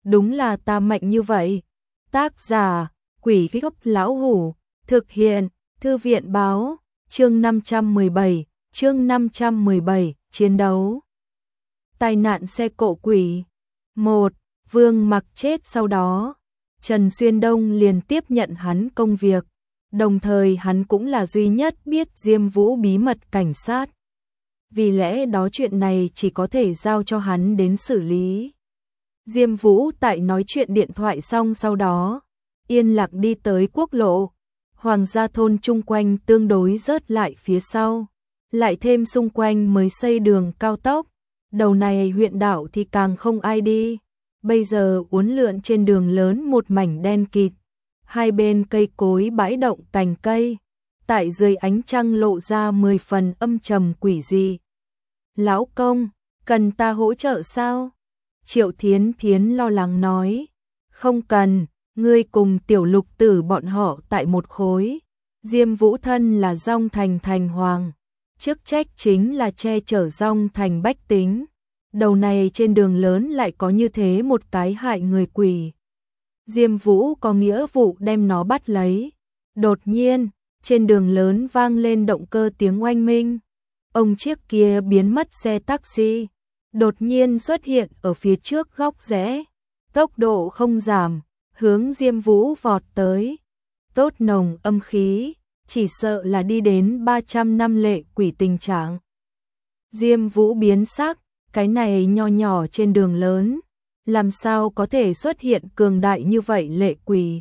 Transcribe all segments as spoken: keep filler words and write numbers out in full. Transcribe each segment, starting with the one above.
đúng là ta mạnh như vậy. Tác giả, Quỷ Gốc Lão Hủ, thực hiện, Thư viện Báo, chương năm trăm mười bảy, chương năm trăm mười bảy, chiến đấu. Tai nạn xe cộ quỷ. một. Vương Mặc chết sau đó, Trần Xuyên Đông liền tiếp nhận hắn công việc, đồng thời hắn cũng là duy nhất biết Diêm Vũ bí mật cảnh sát. Vì lẽ đó chuyện này chỉ có thể giao cho hắn đến xử lý. Diêm Vũ tại nói chuyện điện thoại xong sau đó, yên lặng đi tới quốc lộ. Hoàng gia thôn chung quanh tương đối rớt lại phía sau, lại thêm xung quanh mới xây đường cao tốc. Đầu này huyện đảo thì càng không ai đi. Bây giờ uốn lượn trên đường lớn một mảnh đen kịt, hai bên cây cối bãi động cành cây, tại dưới ánh trăng lộ ra mười phần âm trầm quỷ dị. Lão công, cần ta hỗ trợ sao? Triệu Thiến Thiến lo lắng nói. Không cần, ngươi cùng Tiểu Lục Tử bọn họ tại một khối. Diêm Vũ thân là Dong Thành thành hoàng, chức trách chính là che chở Dong Thành bách tính. Đầu này trên đường lớn lại có như thế một cái hại người quỷ. Diêm Vũ có nghĩa vụ đem nó bắt lấy. Đột nhiên, trên đường lớn vang lên động cơ tiếng oanh minh. Ông chiếc kia biến mất xe taxi, đột nhiên xuất hiện ở phía trước góc rẽ, tốc độ không giảm, hướng Diêm Vũ vọt tới. Tốt nồng âm khí, chỉ sợ là đi đến ba trăm năm lệ quỷ tình trạng. Diêm Vũ biến sắc, cái này nho nhỏ trên đường lớn, làm sao có thể xuất hiện cường đại như vậy lệ quỷ?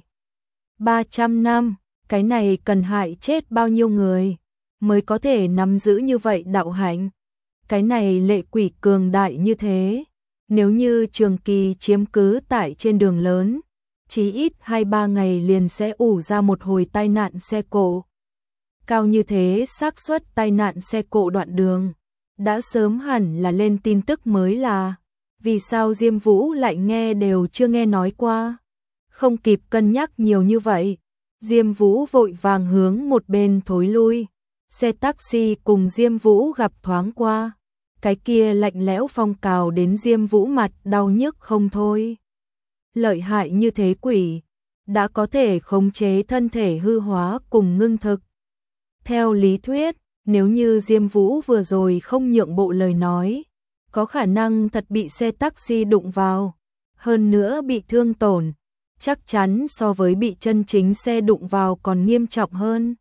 ba trăm năm, cái này cần hại chết bao nhiêu người mới có thể nắm giữ như vậy đạo hạnh? Cái này lệ quỷ cường đại như thế, nếu như trường kỳ chiếm cứ tại trên đường lớn, chí ít hai ba ngày liền sẽ ủ ra một hồi tai nạn xe cộ. Cao như thế xác suất tai nạn xe cộ đoạn đường, đã sớm hẳn là lên tin tức mới là. Vì sao Diêm Vũ lại nghe đều chưa nghe nói qua? Không kịp cân nhắc nhiều như vậy, Diêm Vũ vội vàng hướng một bên thối lui. Xe taxi cùng Diêm Vũ gặp thoáng qua, cái kia lạnh lẽo phong cào đến Diêm Vũ mặt đau nhức không thôi. Lợi hại như thế quỷ, đã có thể khống chế thân thể hư hóa cùng ngưng thực. Theo lý thuyết, nếu như Diêm Vũ vừa rồi không nhượng bộ lời nói, có khả năng thật bị xe taxi đụng vào, hơn nữa bị thương tổn, chắc chắn so với bị chân chính xe đụng vào còn nghiêm trọng hơn.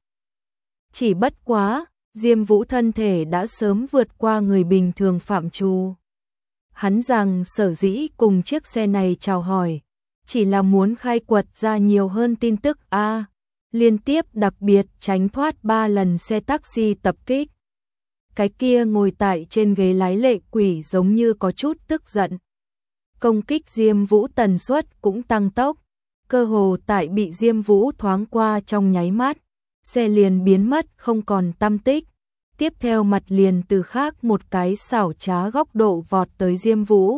Chỉ bất quá, Diêm Vũ thân thể đã sớm vượt qua người bình thường phạm trù. Hắn rằng sở dĩ cùng chiếc xe này chào hỏi, chỉ là muốn khai quật ra nhiều hơn tin tức a, liên tiếp đặc biệt tránh thoát ba lần xe taxi tập kích. Cái kia ngồi tại trên ghế lái lệ quỷ giống như có chút tức giận. Công kích Diêm Vũ tần suất cũng tăng tốc, cơ hồ tại bị Diêm Vũ thoáng qua trong nháy mắt, xe liền biến mất không còn tăm tích. Tiếp theo mặt liền từ khác một cái xảo trá góc độ vọt tới Diêm Vũ.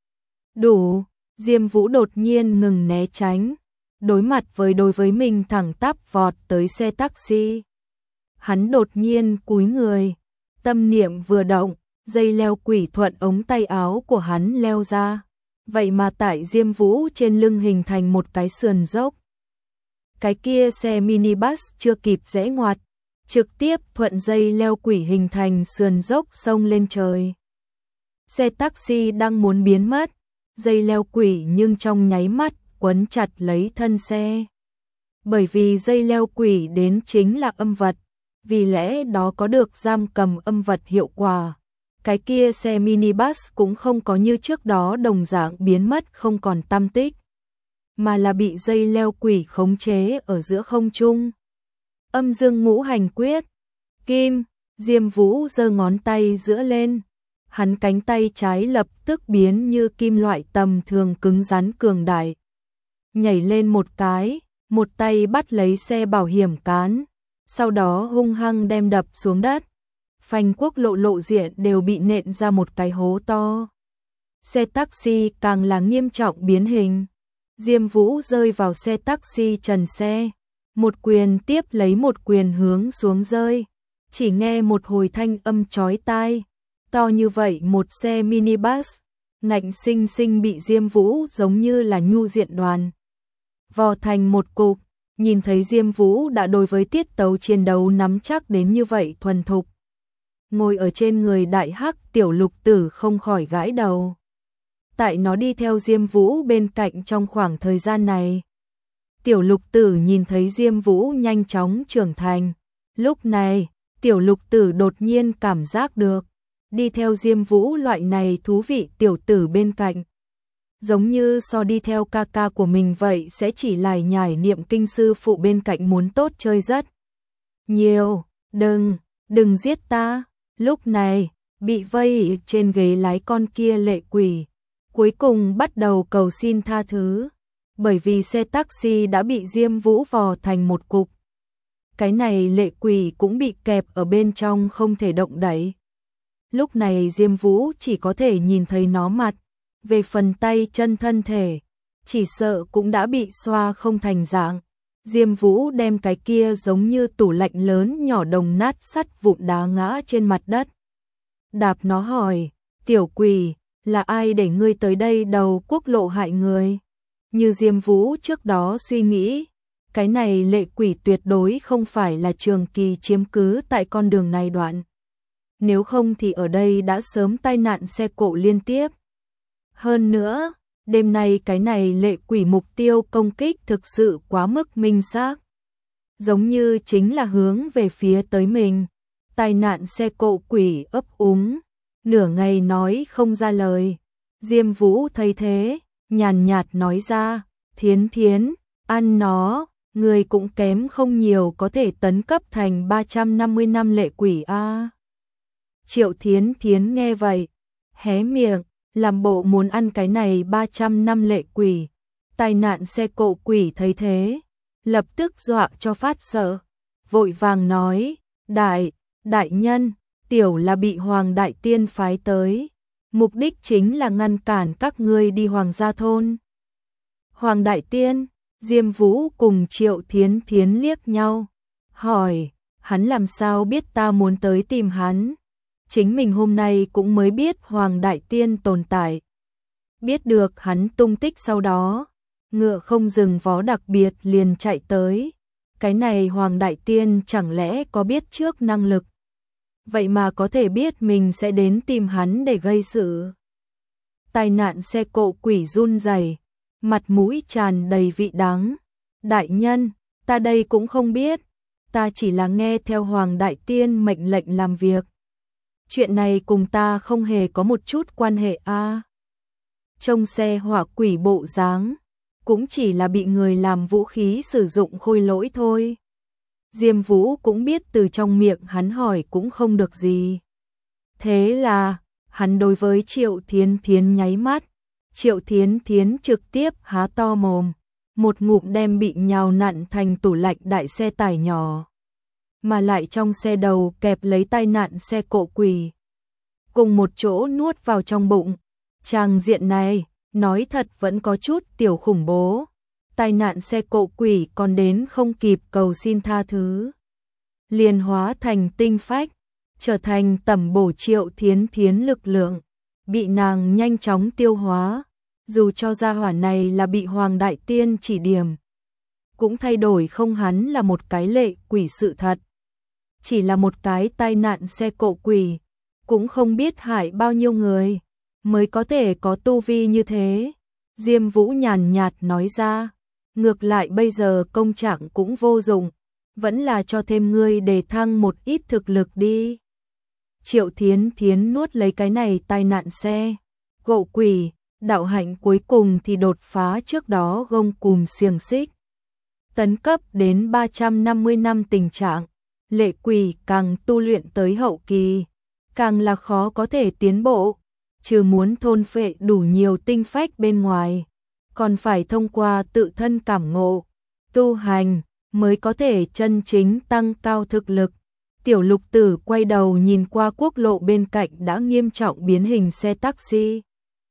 Đủ, Diêm Vũ đột nhiên ngừng né tránh, đối mặt với đối với mình thẳng tắp vọt tới xe taxi. Hắn đột nhiên cúi người, tâm niệm vừa động, dây leo quỷ thuận ống tay áo của hắn leo ra. Vậy mà tại Diêm Vũ trên lưng hình thành một cái sườn dốc. Cái kia xe minibus chưa kịp rẽ ngoặt, trực tiếp thuận dây leo quỷ hình thành sườn dốc sông lên trời. Xe taxi đang muốn biến mất, dây leo quỷ nhưng trong nháy mắt quấn chặt lấy thân xe. Bởi vì dây leo quỷ đến chính là âm vật, vì lẽ đó có được giam cầm âm vật hiệu quả. Cái kia xe minibus cũng không có như trước đó đồng dạng biến mất không còn tăm tích, mà là bị dây leo quỷ khống chế ở giữa không trung. Âm dương ngũ hành quyết, kim, Diêm Vũ giơ ngón tay giữa lên, hắn cánh tay trái lập tức biến như kim loại tầm thường cứng rắn cường đại. Nhảy lên một cái, một tay bắt lấy xe bảo hiểm cán, sau đó hung hăng đem đập xuống đất. Phanh quốc lộ lộ diện đều bị nện ra một cái hố to. Xe taxi càng là nghiêm trọng biến hình. Diêm Vũ rơi vào xe taxi trần xe, một quyền tiếp lấy một quyền hướng xuống rơi, chỉ nghe một hồi thanh âm chói tai, to như vậy một xe minibus, ngạnh sinh sinh bị Diêm Vũ giống như là nhu diện đoàn vò thành một cục. Nhìn thấy Diêm Vũ đã đối với tiết tấu chiến đấu nắm chắc đến như vậy thuần thục. Ngồi ở trên người đại hắc tiểu lục tử không khỏi gãi đầu. Tại nó đi theo Diêm Vũ bên cạnh trong khoảng thời gian này. Tiểu lục tử nhìn thấy Diêm Vũ nhanh chóng trưởng thành. Lúc này, tiểu lục tử đột nhiên cảm giác được. Đi theo Diêm Vũ loại này thú vị tiểu tử bên cạnh. Giống như so đi theo ca ca của mình vậy sẽ chỉ lải nhải niệm kinh sư phụ bên cạnh muốn tốt chơi rất nhiều. Đừng, đừng giết ta. Lúc này, bị vây trên ghế lái con kia lệ quỷ. Cuối cùng bắt đầu cầu xin tha thứ. Bởi vì xe taxi đã bị Diêm Vũ vò thành một cục. Cái này lệ quỷ cũng bị kẹp ở bên trong không thể động đậy. Lúc này Diêm Vũ chỉ có thể nhìn thấy nó mặt. Về phần tay chân thân thể, chỉ sợ cũng đã bị xoa không thành dạng. Diêm Vũ đem cái kia giống như tủ lạnh lớn nhỏ đồng nát sắt vụn đá ngã trên mặt đất. Đạp nó hỏi, tiểu quỷ, là ai để ngươi tới đây đầu quốc lộ hại người? Như Diêm Vũ trước đó suy nghĩ, cái này lệ quỷ tuyệt đối không phải là trường kỳ chiếm cứ tại con đường này đoạn. Nếu không thì ở đây đã sớm tai nạn xe cộ liên tiếp. Hơn nữa, đêm nay cái này lệ quỷ mục tiêu công kích thực sự quá mức minh xác. Giống như chính là hướng về phía tới mình. Tai nạn xe cộ quỷ ấp úng, nửa ngày nói không ra lời. Diêm Vũ thấy thế, nhàn nhạt nói ra, Thiến Thiến, ăn nó, người cũng kém không nhiều có thể tấn cấp thành ba trăm năm mươi năm lệ quỷ a. Triệu Thiến Thiến nghe vậy, hé miệng, làm bộ muốn ăn cái này ba trăm năm lệ quỷ. Tai nạn xe cộ quỷ thấy thế, lập tức dọa cho phát sợ, vội vàng nói, đại, đại nhân, tiểu là bị Hoàng Đại Tiên phái tới, mục đích chính là ngăn cản các ngươi đi Hoàng gia thôn. Hoàng Đại Tiên, Diêm Vũ cùng Triệu Thiến Thiến liếc nhau, hỏi, hắn làm sao biết ta muốn tới tìm hắn? Chính mình hôm nay cũng mới biết Hoàng Đại Tiên tồn tại. Biết được hắn tung tích sau đó, ngựa không dừng vó đặc biệt liền chạy tới. Cái này Hoàng Đại Tiên chẳng lẽ có biết trước năng lực? Vậy mà có thể biết mình sẽ đến tìm hắn để gây sự. Tai nạn xe cộ quỷ run rẩy, mặt mũi tràn đầy vị đắng. Đại nhân, ta đây cũng không biết, ta chỉ là nghe theo Hoàng Đại Tiên mệnh lệnh làm việc. Chuyện này cùng ta không hề có một chút quan hệ a. À. Trong xe hỏa quỷ bộ dáng, cũng chỉ là bị người làm vũ khí sử dụng khôi lỗi thôi. Diêm Vũ cũng biết từ trong miệng hắn hỏi cũng không được gì. Thế là, hắn đối với Triệu Thiến Thiến nháy mắt. Triệu Thiến Thiến trực tiếp há to mồm, một ngụm đem bị nhào nặn thành tủ lạnh đại xe tải nhỏ. Mà lại trong xe đầu kẹp lấy tai nạn xe cộ quỷ. Cùng một chỗ nuốt vào trong bụng. Tràng diện này, nói thật vẫn có chút tiểu khủng bố. Tai nạn xe cộ quỷ còn đến không kịp cầu xin tha thứ. Liền hóa thành tinh phách, trở thành tẩm bổ Triệu Thiến Thiến lực lượng. Bị nàng nhanh chóng tiêu hóa. Dù cho gia hỏa này là bị Hoàng Đại Tiên chỉ điểm, cũng thay đổi không hắn là một cái lệ quỷ sự thật. Chỉ là một cái tai nạn xe cộ quỷ, cũng không biết hại bao nhiêu người, mới có thể có tu vi như thế. Diêm Vũ nhàn nhạt nói ra, ngược lại bây giờ công trạng cũng vô dụng, vẫn là cho thêm ngươi để thăng một ít thực lực đi. Triệu Thiến Thiến nuốt lấy cái này tai nạn xe cộ quỷ, đạo hạnh cuối cùng thì đột phá trước đó gông cùm xiềng xích. Tấn cấp đến ba trăm năm mươi năm tình trạng. Lệ quỷ càng tu luyện tới hậu kỳ, càng là khó có thể tiến bộ, trừ muốn thôn phệ đủ nhiều tinh phách bên ngoài, còn phải thông qua tự thân cảm ngộ, tu hành, mới có thể chân chính tăng cao thực lực. Tiểu lục tử quay đầu nhìn qua quốc lộ bên cạnh đã nghiêm trọng biến hình xe taxi.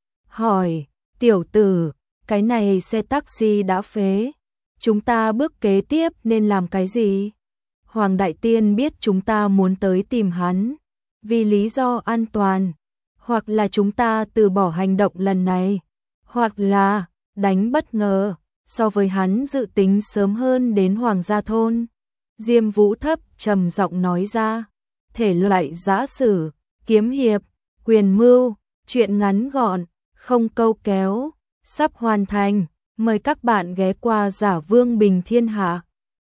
Hỏi, tiểu tử, cái này xe taxi đã phế, chúng ta bước kế tiếp nên làm cái gì? Hoàng Đại Tiên biết chúng ta muốn tới tìm hắn, vì lý do an toàn, hoặc là chúng ta từ bỏ hành động lần này, hoặc là đánh bất ngờ, so với hắn dự tính sớm hơn đến Hoàng gia thôn. Diêm Vũ thấp trầm giọng nói ra, thể loại giã sử, kiếm hiệp, quyền mưu, truyện ngắn gọn, không câu kéo, sắp hoàn thành, mời các bạn ghé qua Giả Vương Bình Thiên Hạ.